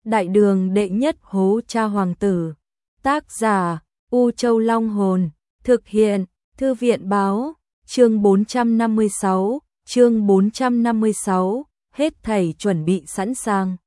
Đại đường đệ nhất hố cha hoàng tử. Tác giả U Châu Long Hồn. Thực hiện Thư viện báo. Chương 456, hết thảy chuẩn bị sẵn sàng.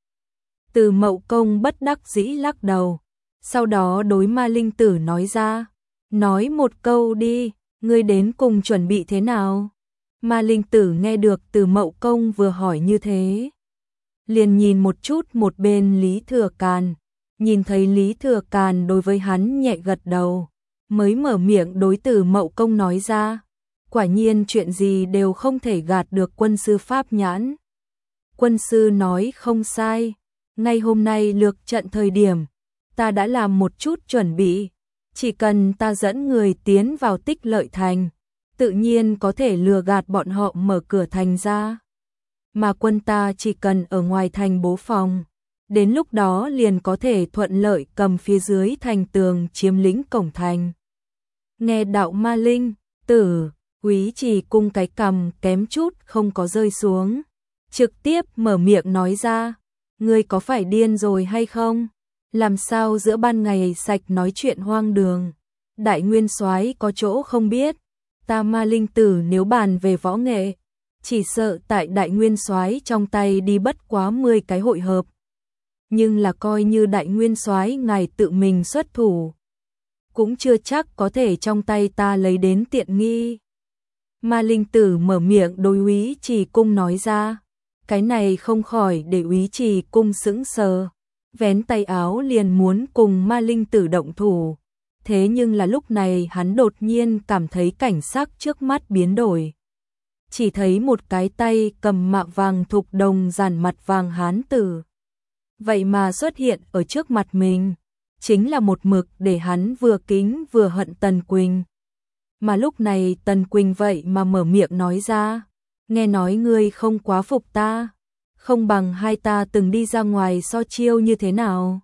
Từ Mậu Công bất đắc dĩ lắc đầu, sau đó đối Ma Linh Tử nói ra, nói một câu đi, ngươi đến cùng chuẩn bị thế nào? Ma Linh Tử nghe được Từ Mậu Công vừa hỏi như thế, liền nhìn một chút một bên Lý Thừa Càn, nhìn thấy Lý Thừa Càn đối với hắn nhẹ gật đầu, mới mở miệng đối Từ Mậu Công nói ra, quả nhiên chuyện gì đều không thể gạt được quân sư pháp nhãn. Quân sư nói không sai, ngay hôm nay lược trận thời điểm, ta đã làm một chút chuẩn bị, chỉ cần ta dẫn người tiến vào Tích Lợi Thành, tự nhiên có thể lừa gạt bọn họ mở cửa thành ra. Mà quân ta chỉ cần ở ngoài thành bố phòng, đến lúc đó liền có thể thuận lợi cầm phía dưới thành tường chiếm lĩnh cổng thành. Nghe đạo Ma Linh Tử, Úy Trì Cung cái cằm kém chút không có rơi xuống, trực tiếp mở miệng nói ra, ngươi có phải điên rồi hay không? Làm sao giữa ban ngày sạch nói chuyện hoang đường? Đại nguyên soái có chỗ không biết, ta Ma Linh Tử nếu bàn về võ nghệ, chỉ sợ tại đại nguyên soái trong tay đi bất quá 10 cái hội hợp. Nhưng là coi như đại nguyên soái ngài tự mình xuất thủ, cũng chưa chắc có thể trong tay ta lấy đến tiện nghi. Ma Linh Tử mở miệng đối Úy Trì Cung nói ra, cái này không khỏi để Úy Trì Cung sững sờ, vén tay áo liền muốn cùng Ma Linh Tử động thủ. Thế nhưng là lúc này hắn đột nhiên cảm thấy cảnh sắc trước mắt biến đổi. Chỉ thấy một cái tay cầm mạ vàng thục đồng dàn mặt vàng hán tử. Vậy mà xuất hiện ở trước mặt mình, chính là một mực để hắn vừa kính vừa hận Tần Quỳnh. Mà lúc này Tần Quỳnh vậy mà mở miệng nói ra, nghe nói ngươi không quá phục ta, không bằng hai ta từng đi ra ngoài so chiêu như thế nào.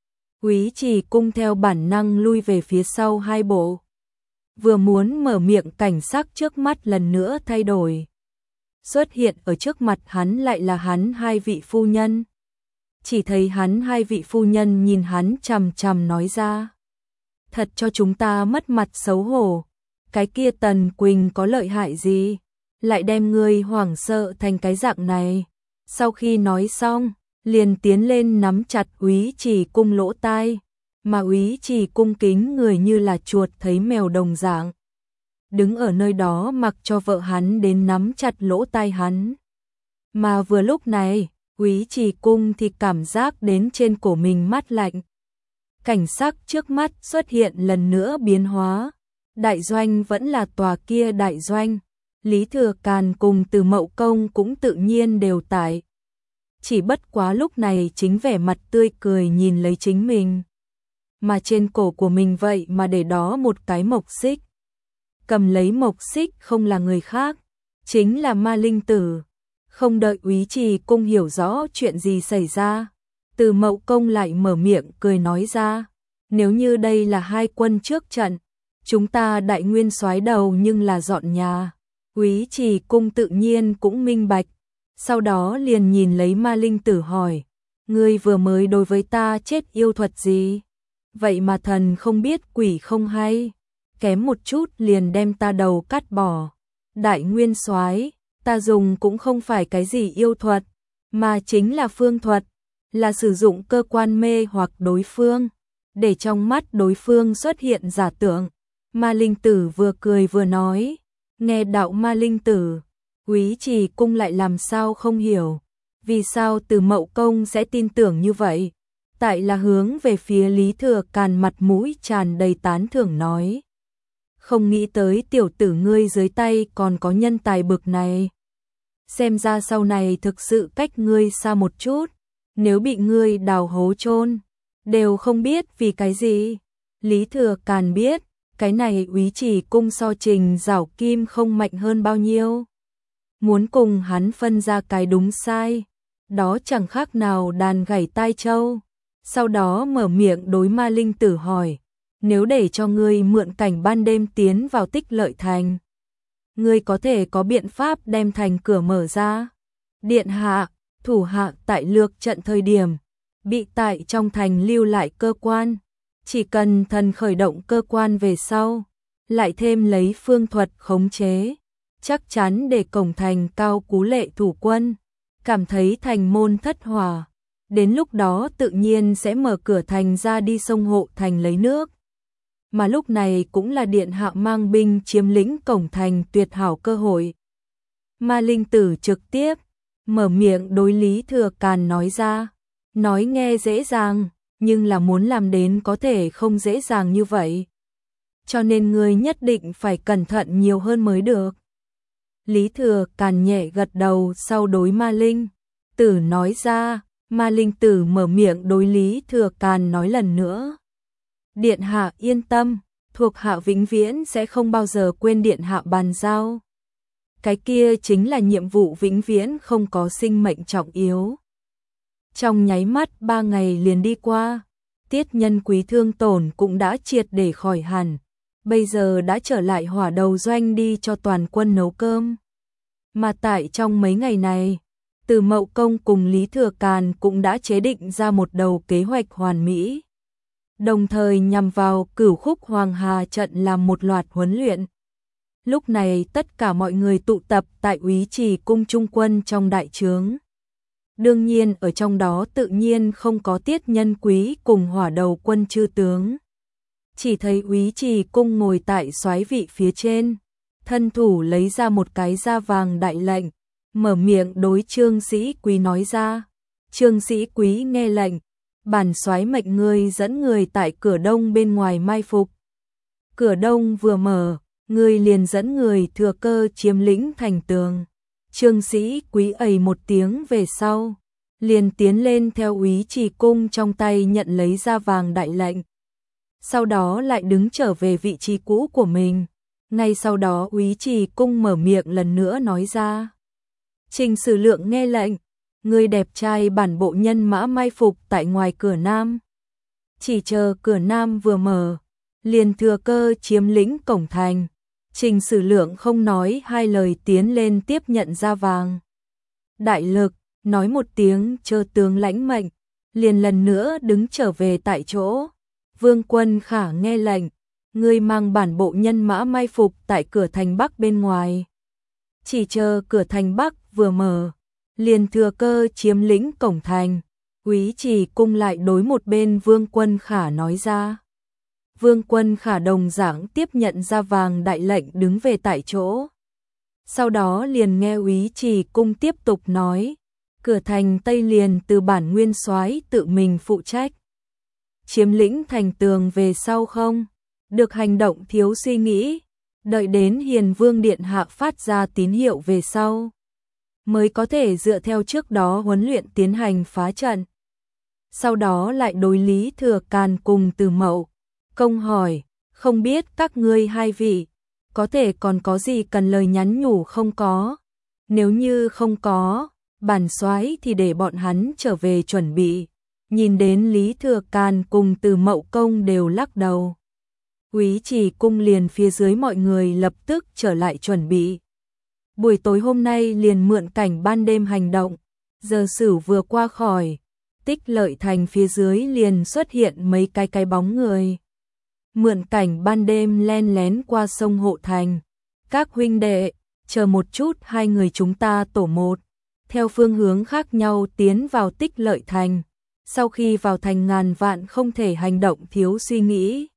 Úy Trì Cung theo bản năng lui về phía sau hai bộ. Vừa muốn mở miệng cảnh sắc trước mắt lần nữa thay đổi. Xuất hiện ở trước mặt hắn lại là hắn hai vị phu nhân. Chỉ thấy hắn hai vị phu nhân nhìn hắn chằm chằm nói ra, thật cho chúng ta mất mặt xấu hổ. Cái kia Tần Quỳnh có lợi hại gì, lại đem ngươi hoảng sợ thành cái dạng này. Sau khi nói xong, liền tiến lên nắm chặt Úy Trì Cung lỗ tai, mà Úy Trì Cung kính người như là chuột thấy mèo đồng dạng, đứng ở nơi đó mặc cho vợ hắn đến nắm chặt lỗ tai hắn. Mà vừa lúc này, Úy Trì Cung thì cảm giác đến trên cổ mình mát lạnh. Cảnh sắc trước mắt xuất hiện lần nữa biến hóa. Đại doanh vẫn là tòa kia đại doanh, Lý Thừa Càn cùng Từ Mậu Công cũng tự nhiên đều tại. Chỉ bất quá lúc này chính vẻ mặt tươi cười nhìn lấy chính mình. Mà trên cổ của mình vậy mà để đó một cái mộc xích. Cầm lấy mộc xích không là người khác, chính là Ma Linh Tử. Không đợi Úy Trì Cung hiểu rõ chuyện gì xảy ra, Từ Mậu Công lại mở miệng cười nói ra, nếu như đây là hai quân trước trận, chúng ta đại nguyên soái đầu nhưng là dọn nhà. Úy Trì Cung tự nhiên cũng minh bạch, sau đó liền nhìn lấy Ma Linh Tử hỏi, ngươi vừa mới đối với ta chết yêu thuật gì? Vậy mà thần không biết quỷ không hay, kém một chút liền đem ta đầu cắt bỏ. Đại nguyên soái, ta dùng cũng không phải cái gì yêu thuật, mà chính là phương thuật, là sử dụng cơ quan mê hoặc đối phương, để trong mắt đối phương xuất hiện giả tưởng. Ma Linh Tử vừa cười vừa nói, nghe đạo Ma Linh Tử, Úy Trì Cung lại làm sao không hiểu, vì sao Từ Mậu Công sẽ tin tưởng như vậy. Tại là hướng về phía Lý Thừa Càn mặt mũi tràn đầy tán thưởng nói, không nghĩ tới tiểu tử ngươi dưới tay còn có nhân tài bực này. Xem ra sau này thực sự cách ngươi xa một chút, nếu bị ngươi đào hố chôn đều không biết vì cái gì. Lý Thừa Càn biết, cái này Úy Trì Cung so Trình Giảo Kim không mạnh hơn bao nhiêu. Muốn cùng hắn phân ra cái đúng sai, đó chẳng khác nào đàn gảy tai trâu. Sau đó mở miệng đối Ma Linh Tử hỏi, nếu để cho ngươi mượn cảnh ban đêm tiến vào Tích Lợi Thành, ngươi có thể có biện pháp đem thành cửa mở ra? Điện hạ, thủ hạ tại lược trận thời điểm, bị tại trong thành lưu lại cơ quan, chỉ cần thần khởi động cơ quan về sau, lại thêm lấy phương thuật khống chế, chắc chắn để cổng thành Cao Cú Lệ thủ quân cảm thấy thành môn thất hòa, đến lúc đó tự nhiên sẽ mở cửa thành ra đi sông hộ thành lấy nước. Mà lúc này cũng là điện hạ mang binh chiếm lĩnh cổng thành tuyệt hảo cơ hội. Ma Linh Tử trực tiếp mở miệng đối Lý Thừa Càn nói ra, nói nghe dễ dàng, nhưng là muốn làm đến có thể không dễ dàng như vậy. Cho nên ngươi nhất định phải cẩn thận nhiều hơn mới được. Lý Thừa Càn nhẹ gật đầu, sau đối Ma Linh Tử nói ra. Ma Linh Tử mở miệng đối Lý Thừa Càn nói lần nữa. Điện hạ yên tâm, thuộc hạ vĩnh viễn sẽ không bao giờ quên điện hạ bàn giao. Cái kia chính là nhiệm vụ vĩnh viễn không có sinh mệnh trọng yếu. Trong nháy mắt 3 ngày liền đi qua, Tiết Nhân Quý thương tổn cũng đã triệt để khỏi hẳn, bây giờ đã trở lại hỏa đầu doanh đi cho toàn quân nấu cơm. Mà tại trong mấy ngày này, Từ Mậu Công cùng Lý Thừa Càn cũng đã chế định ra một đầu kế hoạch hoàn mỹ, đồng thời nhằm vào Cửu Khúc Hoàng Hà trận làm một loạt huấn luyện. Lúc này tất cả mọi người tụ tập tại Úy Trì cung trung quân trong đại trướng. Đương nhiên ở trong đó tự nhiên không có Tiết Nhân Quý cùng hỏa đầu quân chư tướng. Chỉ thấy Úy Trì cung ngồi tại soái vị phía trên, thân thủ lấy ra một cái da vàng đại lệnh, mở miệng đối Trương Sĩ Quý nói ra. Trương Sĩ Quý nghe lệnh, bản soái mệnh ngươi dẫn người tại cửa đông bên ngoài mai phục. Cửa đông vừa mở, ngươi liền dẫn người thừa cơ chiếm lĩnh thành tường. Trương Sĩ Quý ầy một tiếng về sau, liền tiến lên theo Úy Trì cung trong tay nhận lấy da vàng đại lệnh. Sau đó lại đứng trở về vị trí cũ của mình. Ngay sau đó Úy Trì cung mở miệng lần nữa nói ra. Trình Sử Lượng nghe lệnh, người đẹp trai bản bộ nhân mã mai phục tại ngoài cửa nam. Chỉ chờ cửa nam vừa mở, liền thừa cơ chiếm lĩnh cổng thành. Trình Sử Lượng không nói hai lời tiến lên tiếp nhận da vàng đại lực, nói một tiếng chờ tướng lãnh mệnh, liền lần nữa đứng trở về tại chỗ. Vương Quân Khả nghe lệnh, ngươi mang bản bộ nhân mã mai phục tại cửa thành Bắc bên ngoài. Chỉ chờ cửa thành Bắc vừa mở, liền thừa cơ chiếm lĩnh cổng thành. Úy Trì cung lại đối một bên Vương Quân Khả nói ra. Vương Quân Khả đồng dạng tiếp nhận da vàng đại lệnh đứng về tại chỗ. Sau đó liền nghe Úy Trì cung tiếp tục nói, cửa thành Tây liền từ bản nguyên soái tự mình phụ trách. Chiếm lĩnh thành tường về sau không được hành động thiếu suy nghĩ, đợi đến Hiền Vương điện hạ phát ra tín hiệu về sau, mới có thể dựa theo trước đó huấn luyện tiến hành phá trận. Sau đó lại đối Lý Thừa Càn cùng Từ Mậu Công hỏi, không biết các ngươi hai vị có thể còn có gì cần lời nhắn nhủ không có? Nếu như không có, bản soái thì để bọn hắn trở về chuẩn bị. Nhìn đến Lý Thừa Càn cùng Từ Mậu Công đều lắc đầu. Úy Trì cung liền phía dưới mọi người lập tức trở lại chuẩn bị. Buổi tối hôm nay liền mượn cảnh ban đêm hành động. Giờ Sửu vừa qua khỏi Tích Lợi thành phía dưới liền xuất hiện mấy cái bóng người. Mượn cảnh ban đêm len lén qua sông hộ thành. Các huynh đệ, chờ một chút, hai người chúng ta tổ một, theo phương hướng khác nhau tiến vào Tích Lợi thành. Sau khi vào thành ngàn vạn không thể hành động thiếu suy nghĩ.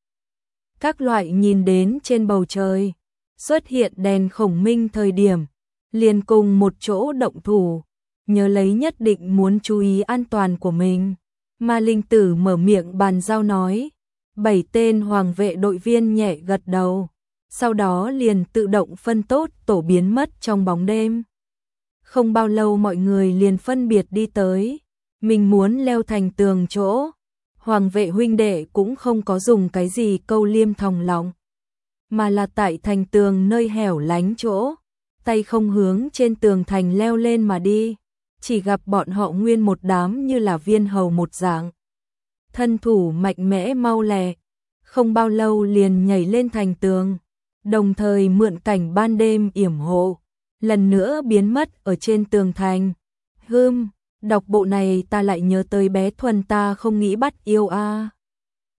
Các loại nhìn đến trên bầu trời xuất hiện đèn khổng minh thời điểm, liền cùng một chỗ động thủ, nhớ lấy nhất định muốn chú ý an toàn của mình. Ma Linh Tử mở miệng bàn giao nói. 7 tên hoàng vệ đội viên nhẹ gật đầu, sau đó liền tự động phân tốt tổ biến mất trong bóng đêm. Không bao lâu mọi người liền phân biệt đi tới, mình muốn leo thành tường chỗ. Hoàng vệ huynh đệ cũng không có dùng cái gì câu liêm thòng lòng, mà là tại thành tường nơi hẻo lánh chỗ, tay không hướng trên tường thành leo lên mà đi. Chỉ gặp bọn họ nguyên một đám như là viên hầu một dạng, thân thủ mạnh mẽ mau lẹ, không bao lâu liền nhảy lên thành tường, đồng thời mượn cảnh ban đêm yểm hộ, lần nữa biến mất ở trên tường thành. Đọc bộ này ta lại nhớ tới bé Thuần, ta không nghĩ bắt yêu a.